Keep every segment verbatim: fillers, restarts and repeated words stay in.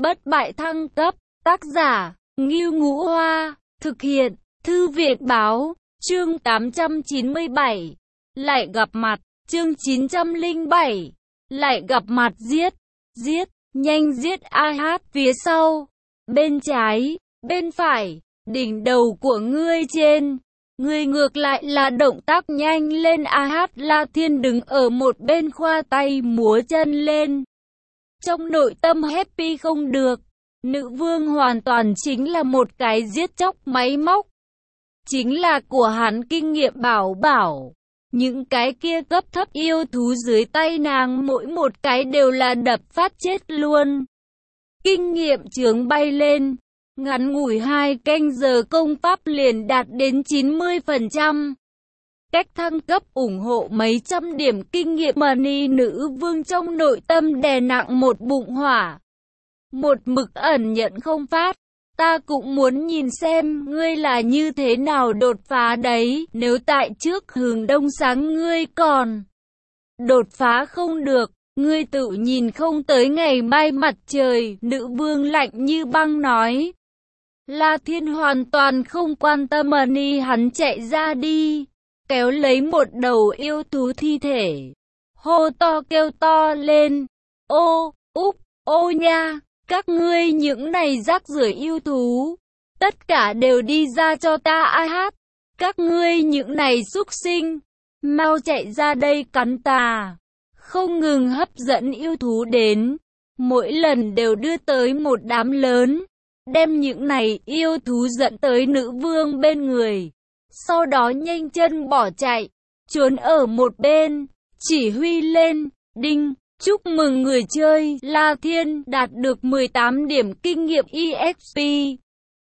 Bất bại thăng cấp, tác giả, Ngưu Ngũ Hoa, thực hiện, Thư viện Báo, chương tám trăm chín mươi bảy, lại gặp mặt, chương chín trăm lẻ bảy, lại gặp mặt giết, giết, nhanh giết a hát phía sau, bên trái, bên phải, đỉnh đầu của ngươi trên. Ngươi ngược lại là động tác nhanh lên a hát La Thiên đứng ở một bên khoa tay múa chân lên. Trong nội tâm happy không được, nữ vương hoàn toàn chính là một cái giết chóc máy móc. Chính là của hắn kinh nghiệm bảo bảo. Những cái kia cấp thấp yêu thú dưới tay nàng mỗi một cái đều là đập phát chết luôn. Kinh nghiệm chướng bay lên. Ngắn ngủi hai canh giờ công pháp liền đạt đến chín mươi phần trăm. Cách thăng cấp ủng hộ mấy trăm điểm kinh nghiệm mà ni nữ vương trong nội tâm đè nặng một bụng hỏa. Một mực ẩn nhận không phát. Ta cũng muốn nhìn xem ngươi là như thế nào đột phá đấy. Nếu tại trước hướng đông sáng ngươi còn đột phá không được, ngươi tự nhìn không tới ngày mai mặt trời. Nữ vương lạnh như băng nói. La Thiên hoàn toàn không quan tâm mà ni hắn chạy ra đi, kéo lấy một đầu yêu thú thi thể, hô to kêu to lên, ô, úp, ô nha, các ngươi những này rác rưởi yêu thú, tất cả đều đi ra cho ta a hát, các ngươi những này súc sinh, mau chạy ra đây cắn ta, không ngừng hấp dẫn yêu thú đến, mỗi lần đều đưa tới một đám lớn. Đem những này yêu thú dẫn tới nữ vương bên người. Sau đó nhanh chân bỏ chạy. Trốn ở một bên. Chỉ huy lên. Đinh. Chúc mừng người chơi. La Thiên đạt được mười tám điểm kinh nghiệm e ích pê.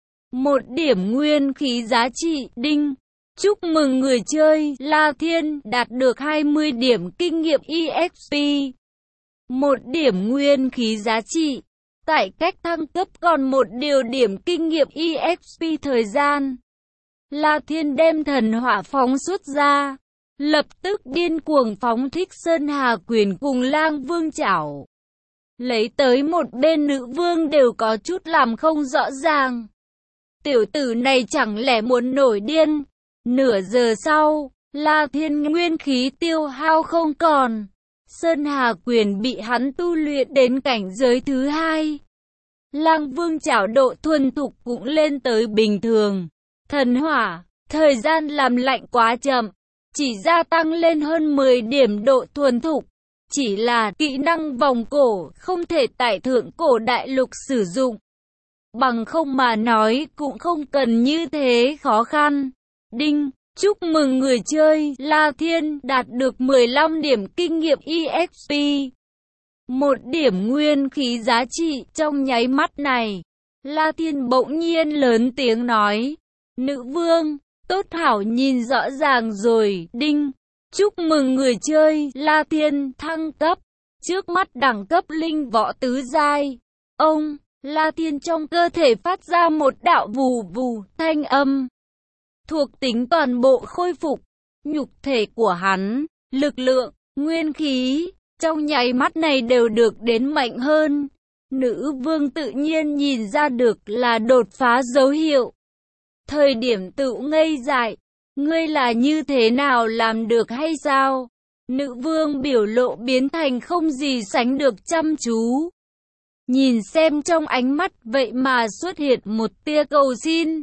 Một điểm nguyên khí giá trị. Đinh. Chúc mừng người chơi. La Thiên đạt được hai mươi điểm kinh nghiệm e ích pê. Một điểm nguyên khí giá trị. Tại cách thăng cấp còn một điều điểm kinh nghiệm e ích pê thời gian. La Thiên đem thần hỏa phóng xuất ra. Lập tức điên cuồng phóng thích Sơn Hà Quyền cùng Lang Vương Chảo. Lấy tới một bên nữ vương đều có chút làm không rõ ràng. Tiểu tử này chẳng lẽ muốn nổi điên. Nửa giờ sau, La Thiên nguyên khí tiêu hao không còn. Sơn Hà Quyền bị hắn tu luyện đến cảnh giới thứ hai. Lang Vương Chảo độ thuần thục cũng lên tới bình thường. Thần hỏa, thời gian làm lạnh quá chậm, chỉ gia tăng lên hơn mười điểm độ thuần thục. Chỉ là kỹ năng vòng cổ không thể tại thượng cổ đại lục sử dụng. Bằng không mà nói cũng không cần như thế khó khăn. Đinh. Chúc mừng người chơi La Thiên đạt được mười lăm điểm kinh nghiệm e ích pê. Một điểm nguyên khí giá trị trong nháy mắt này. La Thiên bỗng nhiên lớn tiếng nói. Nữ vương, tốt hảo nhìn rõ ràng rồi. Đinh. Chúc mừng người chơi La Thiên thăng cấp. Trước mắt đẳng cấp linh võ tứ giai. Ông, La Thiên trong cơ thể phát ra một đạo vù vù thanh âm. Thuộc tính toàn bộ khôi phục, nhục thể của hắn, lực lượng, nguyên khí, trong nháy mắt này đều được đến mạnh hơn. Nữ vương tự nhiên nhìn ra được là đột phá dấu hiệu. Thời điểm tự ngây dại, ngươi là như thế nào làm được hay sao? Nữ vương biểu lộ biến thành không gì sánh được chăm chú. Nhìn xem trong ánh mắt vậy mà xuất hiện một tia cầu xin.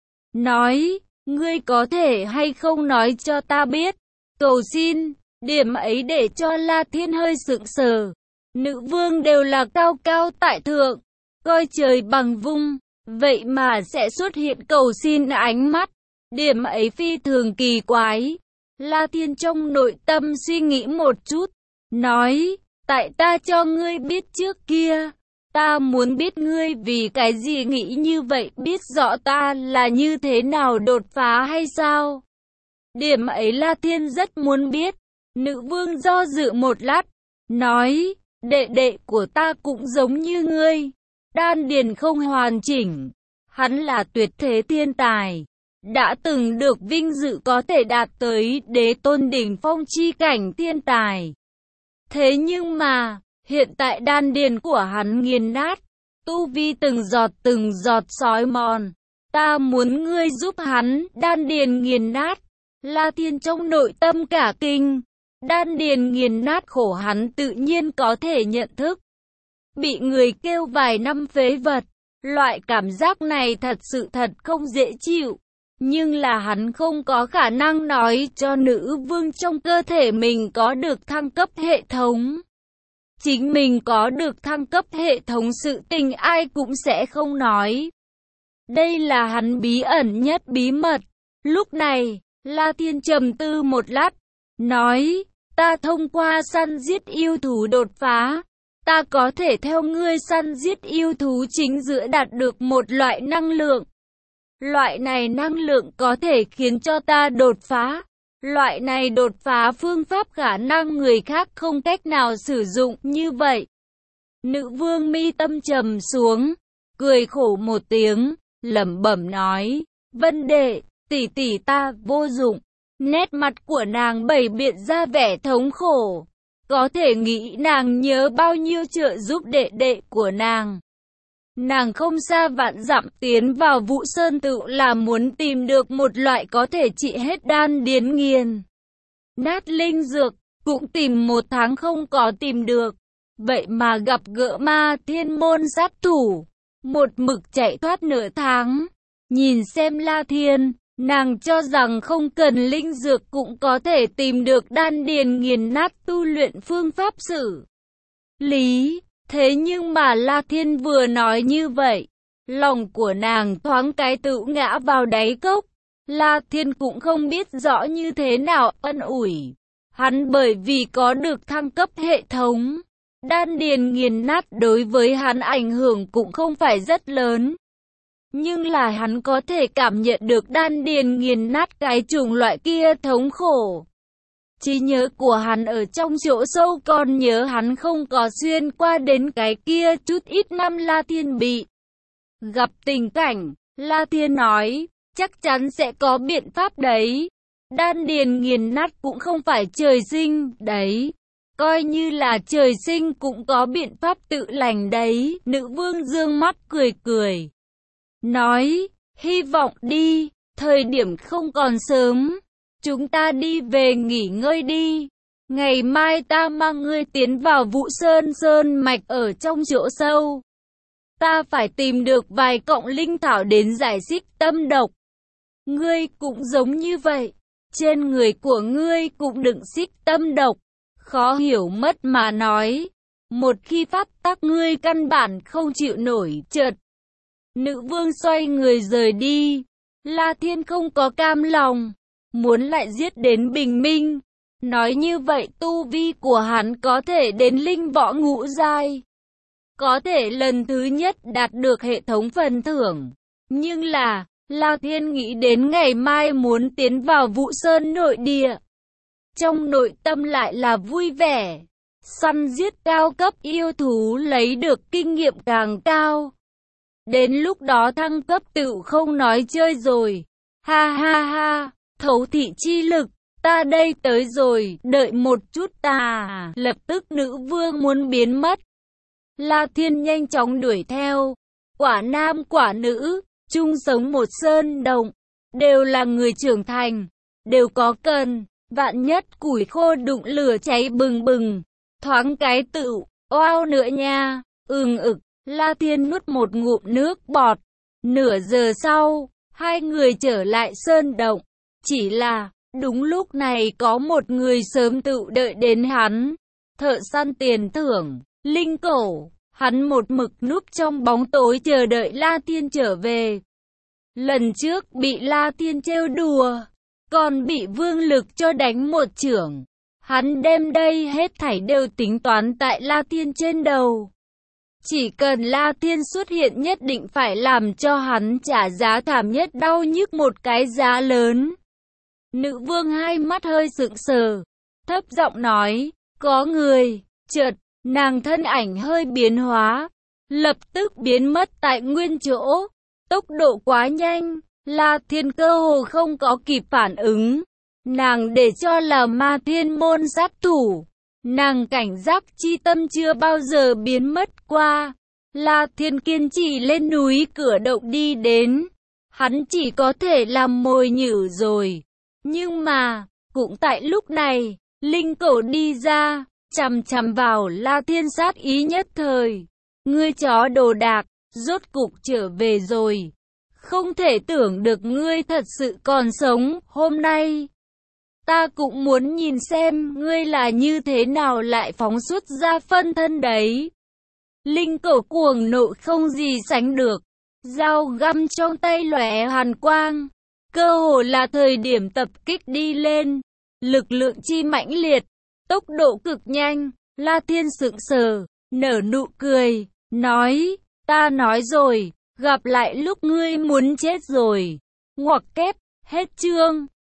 Nói. Ngươi có thể hay không nói cho ta biết, cầu xin, điểm ấy để cho La Thiên hơi sững sờ. Nữ vương đều là cao cao tại thượng, coi trời bằng vung, vậy mà sẽ xuất hiện cầu xin ánh mắt, điểm ấy phi thường kỳ quái. La Thiên trong nội tâm suy nghĩ một chút, nói, tại ta cho ngươi biết trước kia. Ta muốn biết ngươi vì cái gì nghĩ như vậy, biết rõ ta là như thế nào đột phá hay sao? Điểm ấy La Thiên rất muốn biết. Nữ vương do dự một lát, nói, đệ đệ của ta cũng giống như ngươi. Đan điền không hoàn chỉnh. Hắn là tuyệt thế thiên tài. Đã từng được vinh dự có thể đạt tới đế tôn đỉnh phong chi cảnh thiên tài. Thế nhưng mà... hiện tại đan điền của hắn nghiền nát, tu vi từng giọt từng giọt sói mòn. Ta muốn ngươi giúp hắn, đan điền nghiền nát. La Thiên trong nội tâm cả kinh, đan điền nghiền nát khổ hắn tự nhiên có thể nhận thức. Bị người kêu vài năm phế vật, loại cảm giác này thật sự thật không dễ chịu. Nhưng là hắn không có khả năng nói cho nữ vương trong cơ thể mình có được thăng cấp hệ thống. Chính mình có được thăng cấp hệ thống sự tình ai cũng sẽ không nói. Đây là hắn bí ẩn nhất bí mật. Lúc này, La Thiên trầm tư một lát, nói, ta thông qua săn giết yêu thú đột phá. Ta có thể theo ngươi săn giết yêu thú chính giữa đạt được một loại năng lượng. Loại này năng lượng có thể khiến cho ta đột phá. Loại này đột phá phương pháp khả năng người khác không cách nào sử dụng như vậy. Nữ vương mi tâm trầm xuống, cười khổ một tiếng, lẩm bẩm nói, Vân đệ, tỷ tỷ ta vô dụng. Nét mặt của nàng bày biện ra vẻ thống khổ. Có thể nghĩ nàng nhớ bao nhiêu trợ giúp đệ đệ của nàng. Nàng không xa vạn dặm tiến vào Vũ Sơn Tự là muốn tìm được một loại có thể trị hết đan điền nghiền nát linh dược, cũng tìm một tháng không có tìm được. Vậy mà gặp gỡ ma thiên môn sát thủ, một mực chạy thoát nửa tháng. Nhìn xem La Thiên, nàng cho rằng không cần linh dược cũng có thể tìm được đan điền nghiền nát tu luyện phương pháp xử lý. Thế nhưng mà La Thiên vừa nói như vậy, lòng của nàng thoáng cái tự ngã vào đáy cốc. La Thiên cũng không biết rõ như thế nào ân ủi. Hắn bởi vì có được thăng cấp hệ thống, đan điền nghiền nát đối với hắn ảnh hưởng cũng không phải rất lớn. Nhưng là hắn có thể cảm nhận được đan điền nghiền nát cái chủng loại kia thống khổ. Trí nhớ của hắn ở trong chỗ sâu còn nhớ hắn không có xuyên qua đến cái kia chút ít năm La Thiên bị gặp tình cảnh. La Thiên nói, chắc chắn sẽ có biện pháp đấy. Đan điền nghiền nát cũng không phải trời sinh đấy. Coi như là trời sinh cũng có biện pháp tự lành đấy. Nữ vương dương mắt cười cười, nói, hy vọng đi, thời điểm không còn sớm. Chúng ta đi về nghỉ ngơi đi. Ngày mai ta mang ngươi tiến vào Vũ Sơn Sơn Mạch ở trong chỗ sâu. Ta phải tìm được vài cọng linh thảo đến giải xích tâm độc. Ngươi cũng giống như vậy. Trên người của ngươi cũng đựng xích tâm độc. Khó hiểu mất mà nói. Một khi pháp tắc ngươi căn bản không chịu nổi chợt. Nữ vương xoay người rời đi. La Thiên không có cam lòng, muốn lại giết đến bình minh. Nói như vậy tu vi của hắn có thể đến linh võ ngũ giai. Có thể lần thứ nhất đạt được hệ thống phần thưởng. Nhưng là, La Thiên nghĩ đến ngày mai muốn tiến vào Vũ Sơn nội địa. Trong nội tâm lại là vui vẻ. Săn giết cao cấp yêu thú lấy được kinh nghiệm càng cao. Đến lúc đó thăng cấp tự không nói chơi rồi. Ha ha ha, thấu thị chi lực, ta đây tới rồi, đợi một chút ta. Lập tức nữ vương muốn biến mất. La Thiên nhanh chóng đuổi theo. Quả nam quả nữ, chung sống một sơn động, đều là người trưởng thành, đều có cần, vạn nhất củi khô đụng lửa cháy bừng bừng, thoáng cái tự, oao nữa nha, ừng ực. La Thiên nuốt một ngụm nước bọt. Nửa giờ sau, hai người trở lại sơn động. Chỉ là, đúng lúc này có một người sớm tự đợi đến hắn. Thợ săn tiền thưởng, linh cổ. Hắn một mực núp trong bóng tối chờ đợi La Thiên trở về. Lần trước bị La Thiên trêu đùa, còn bị Vương Lực cho đánh một chưởng. Hắn đem đây hết thảy đều tính toán tại La Thiên trên đầu. Chỉ cần La Thiên xuất hiện nhất định phải làm cho hắn trả giá thảm nhất đau nhức một cái giá lớn. Nữ vương hai mắt hơi sững sờ, thấp giọng nói, có người. Chợt, nàng thân ảnh hơi biến hóa, lập tức biến mất tại nguyên chỗ. Tốc độ quá nhanh, La Thiên cơ hồ không có kịp phản ứng. Nàng để cho là ma thiên môn sát thủ. Nàng cảnh giác chi tâm chưa bao giờ biến mất qua. La Thiên kiên trì lên núi cửa động đi đến. Hắn chỉ có thể làm mồi nhử rồi. Nhưng mà, cũng tại lúc này, Linh Cẩu đi ra, chằm chằm vào La Thiên sát ý nhất thời. Ngươi chó đồ đạc, rốt cục trở về rồi. Không thể tưởng được ngươi thật sự còn sống, hôm nay. Ta cũng muốn nhìn xem ngươi là như thế nào lại phóng xuất ra phân thân đấy. Linh Cẩu cuồng nộ không gì sánh được. Dao găm trong tay lóe hàn quang. Cơ hồ là thời điểm tập kích đi lên. Lực lượng chi mãnh liệt, tốc độ cực nhanh. La Thiên sững sờ, nở nụ cười, nói, ta nói rồi, gặp lại lúc ngươi muốn chết rồi. Ngoặc kép, hết chương.